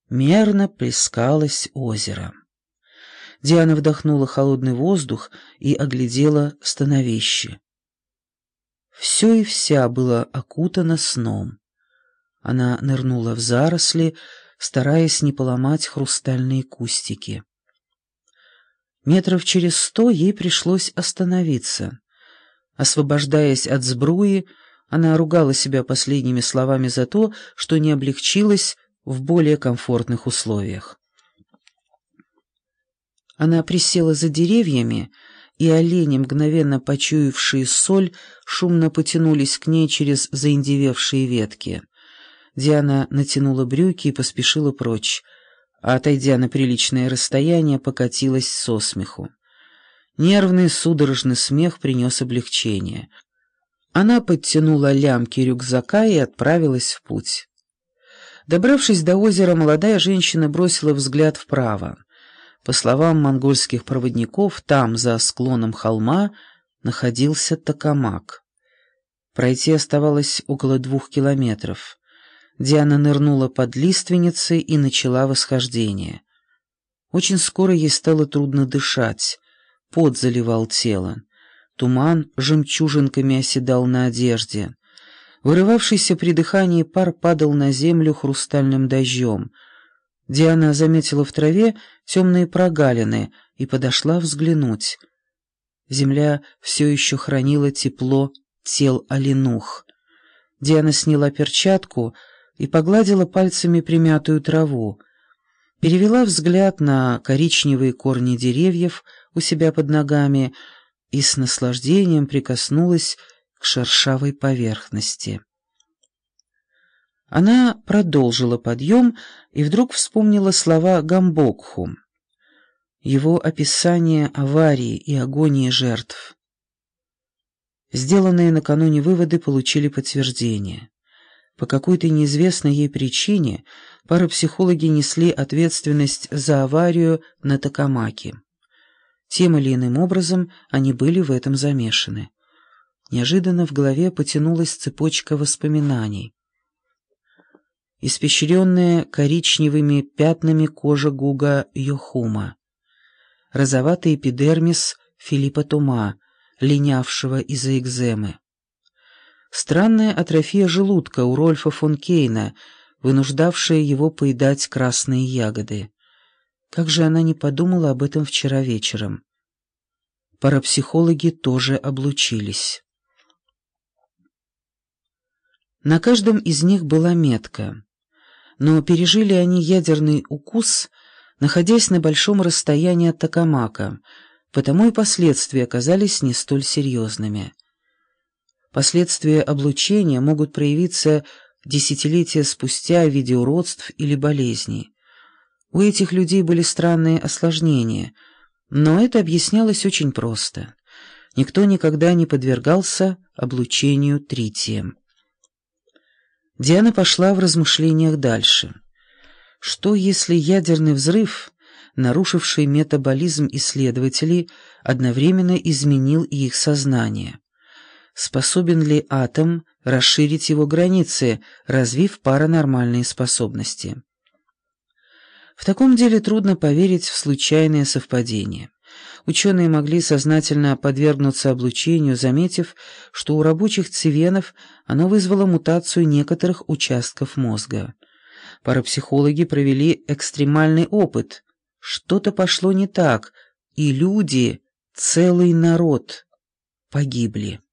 мерно плескалось озеро. Диана вдохнула холодный воздух и оглядела становище. Все и вся было окутано сном. Она нырнула в заросли, стараясь не поломать хрустальные кустики. Метров через 100 ей пришлось остановиться. Освобождаясь от сбруи, она ругала себя последними словами за то, что не облегчилась в более комфортных условиях. Она присела за деревьями, и олени, мгновенно почуявшие соль, шумно потянулись к ней через заиндевевшие ветки. Диана натянула брюки и поспешила прочь, а, отойдя на приличное расстояние, покатилась со смеху. Нервный судорожный смех принес облегчение. Она подтянула лямки рюкзака и отправилась в путь. Добравшись до озера, молодая женщина бросила взгляд вправо. По словам монгольских проводников, там, за склоном холма, находился токамак. Пройти оставалось около 2 километров. Диана нырнула под лиственницей и начала восхождение. Очень скоро ей стало трудно дышать, пот заливал тело. Туман жемчужинками оседал на одежде. Вырывавшийся при дыхании пар падал на землю хрустальным дождем. Диана заметила в траве темные прогалины и подошла взглянуть. Земля все еще хранила тепло тел оленух. Диана сняла перчатку и погладила пальцами примятую траву. Перевела взгляд на коричневые корни деревьев у себя под ногами и с наслаждением прикоснулась к шершавой поверхности. Она продолжила подъем и вдруг вспомнила слова Гамбокху, его описание аварии и агонии жертв. Сделанные накануне выводы получили подтверждение. По какой-то неизвестной ей причине парапсихологи несли ответственность за аварию на Токамаке. Тем или иным образом они были в этом замешаны. Неожиданно в голове потянулась цепочка воспоминаний. Испещренная коричневыми пятнами кожа Гуга Йохума, розоватый эпидермис Филиппа Тума, линявшего из-за экземы, странная атрофия желудка у Рольфа фон Кейна, вынуждавшая его поедать красные ягоды. Как же она не подумала об этом вчера вечером? Парапсихологи тоже облучились. На каждом из них была метка, но пережили они ядерный укус, находясь на большом расстоянии от Токамака, потому и последствия оказались не столь серьезными. Последствия облучения могут проявиться десятилетия спустя в виде уродств или болезней. У этих людей были странные осложнения, но это объяснялось очень просто. Никто никогда не подвергался облучению тритием. Диана пошла в размышлениях дальше. Что если ядерный взрыв, нарушивший метаболизм исследователей, одновременно изменил и их сознание? Способен ли атом расширить его границы, развив паранормальные способности? В таком деле трудно поверить в случайное совпадение. Ученые могли сознательно подвергнуться облучению, заметив, что у рабочих цивенов оно вызвало мутацию некоторых участков мозга. Парапсихологи провели экстремальный опыт. Что-то пошло не так, и люди, целый народ, погибли.